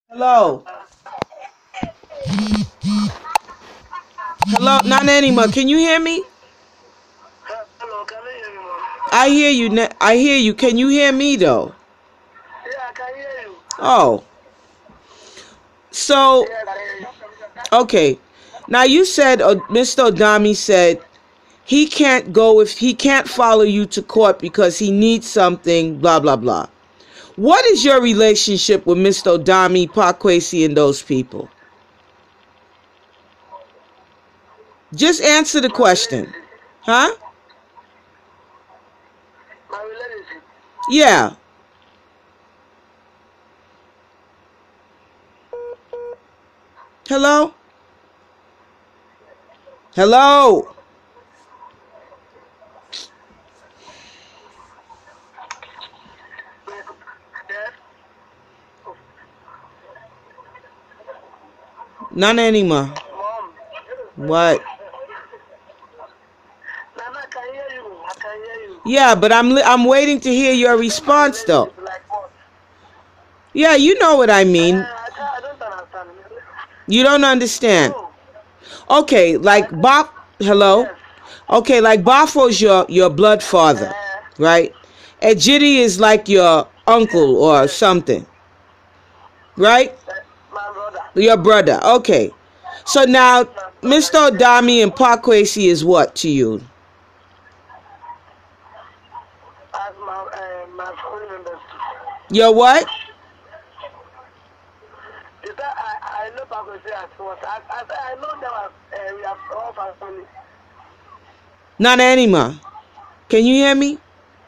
Hello. Hello, Nana Anima, can you hear me? Hello, can you hear me, mom? I hear you. I hear you. Can you hear me though? Yeah, I can hear you. Oh, so Yeah, I can hear you. okay. Now you said Mr. Odami said he can't go if he can't follow you to court because he needs something. Blah blah blah. What is your relationship with Mr. Odami, Pakwesi, and those people? Just answer the My question, relationship. huh? My relationship. Yeah. Hello. Hello. Yes. None anymore. Mom. What? Nana, I can hear you. I can hear you. Yeah, but I'm waiting to hear your You say my response though. relationship like what? Yeah, you know what I mean. I don't understand. You don't understand. No. Okay, like I, Bob. Hello. yes. Okay, like Bafo's your blood father, right? Ejidi is like your Yes, uncle or yes. something, right? My brother. Your brother. Okay. So now, My brother. Mr. Odami and Pakwesi is what to you? As my family members. Your what? Is that I know Papa say as what? I know them as we have all family. Not anymore. Can you hear me?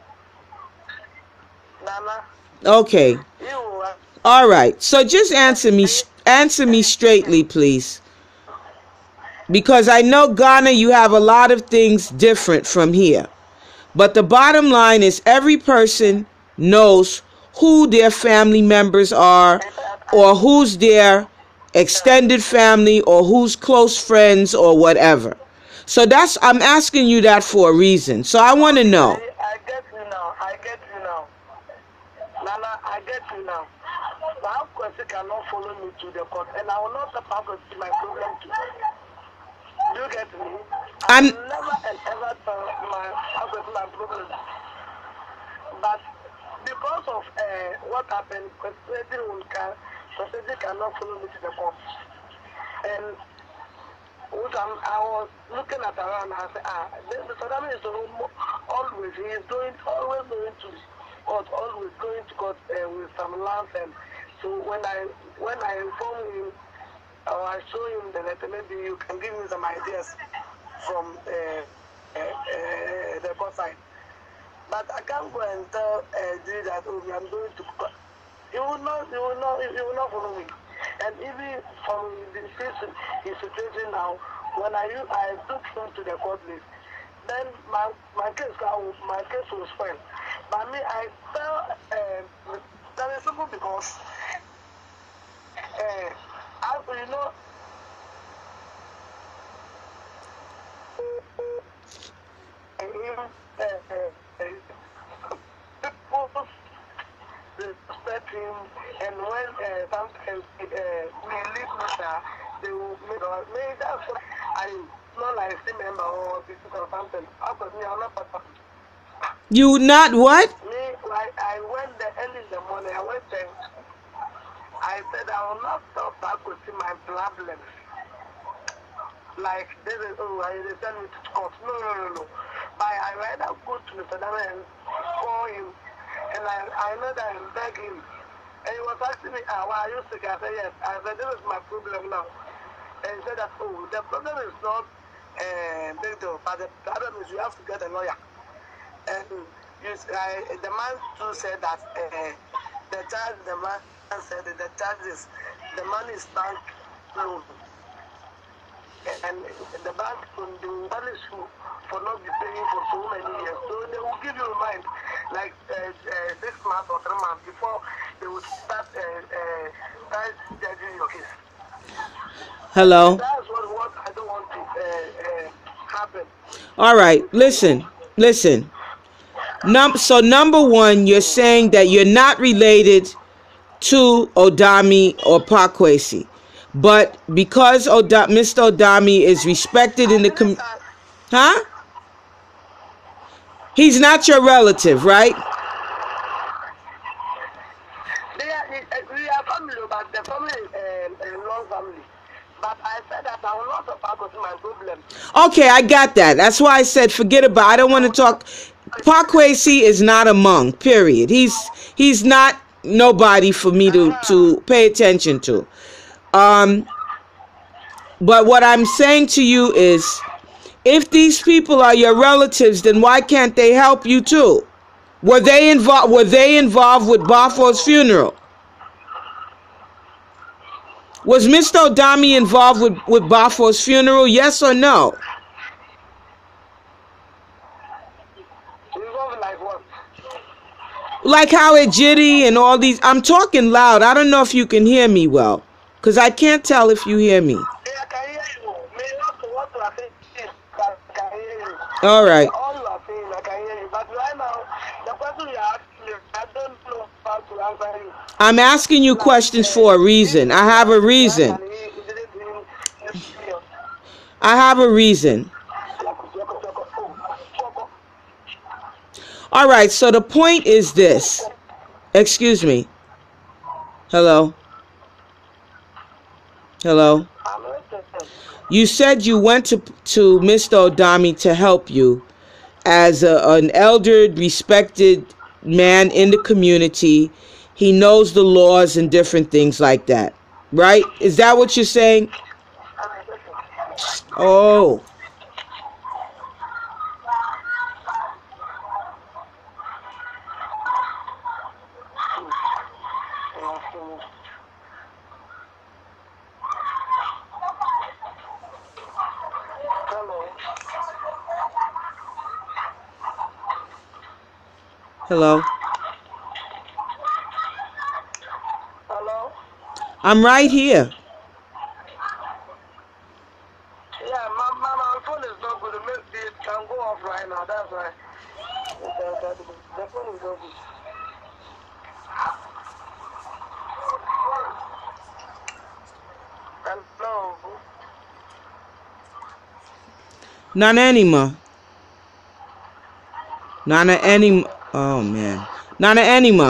Nana. Okay. You. All right. So just answer me straightly, please. Because I know Ghana, you have a lot of things different from here. But the bottom line is every person knows who their family members are or who's their extended family or who's close friends or whatever. So I'm asking you that for a reason. So I want to Okay, know. I get you now. I get you now. Nana, I get you now. My question cannot follow me to the court, and I will not talk about my problem to you. Do you get me? I I'm will never and ever tell my problem. But because of what happened, President cannot follow me to the court. And I was looking at around and I said, the Saddam is always, he is always going to court, always going to court with some land. And so when I inform him, or I show him the letter, maybe you can give me some ideas from the court side. But I can't go and tell G that, oh, I'm going to court. He will not follow me. And even from his situation now, when I took him to the court list, then my case was fine. But me, I tell that is simple because you know. People respect him, and when sometimes we leave Mr. They will make that's what I not like still member or because or something. Because me, I'm not part of you not what? me. Like I went there early in the morning. I went there. I said I will not stop back to see my problems. Like they say, oh, they send me to court. No. But I rather go to Mr. Dana and call him, and I know that I'm begging. And he was asking me, why are you sick? I said, yes. I said, this is my problem now. And he said that, oh, the problem is not big deal, but the problem is you have to get a lawyer. And the man too said that the man said that the charge is, the money is bank loan. And the bank will punish you for not be paying for so many years. So they will give you a remind, like 6 months or 3 months before they will start judging your case. And Hello. that's what I don't want to happen. All right. Listen. So number one, you're saying that you're not related to Odami or Pakwesi. But because Mr. Odami is respected in the community, huh? He's not your relative, right? We are family, but the family is a long family. But I said that I will not talk about my problem. Okay, I got that. That's why I said forget about it. I don't want to talk. Pakwesi is not among, period. He's not nobody for me to pay attention to. But what I'm saying to you is, if these people are your relatives, then why can't they help you too? Were they involved with Bafo's funeral? Was Mr. Odami involved with Bafo's funeral? Yes or no? Involved like what? Like how Ejiri and all these. I'm talking loud. I don't know if you can hear me well, because I can't tell if you hear me. Yeah, I can hear you. What you are saying is that I can hear you. All right. All you are saying, I can hear you. But right now, the question you are asking me, I don't know how to answer you. I'm asking you questions for a reason. I have a reason. I have a reason. All right, so the point is this. Excuse me. Hello? Hello? You said you went to Mr. Odami to help you as an elder, respected man in the community. He knows the laws and different things like that, right? Is that what you're saying? Oh. Hello? Hello? I'm right here. Yeah, my phone is not good. It can go off right now. That's why. The phone is not good. Hello? Nana Anima. Nana Anima. Oh, man. Nana Anima.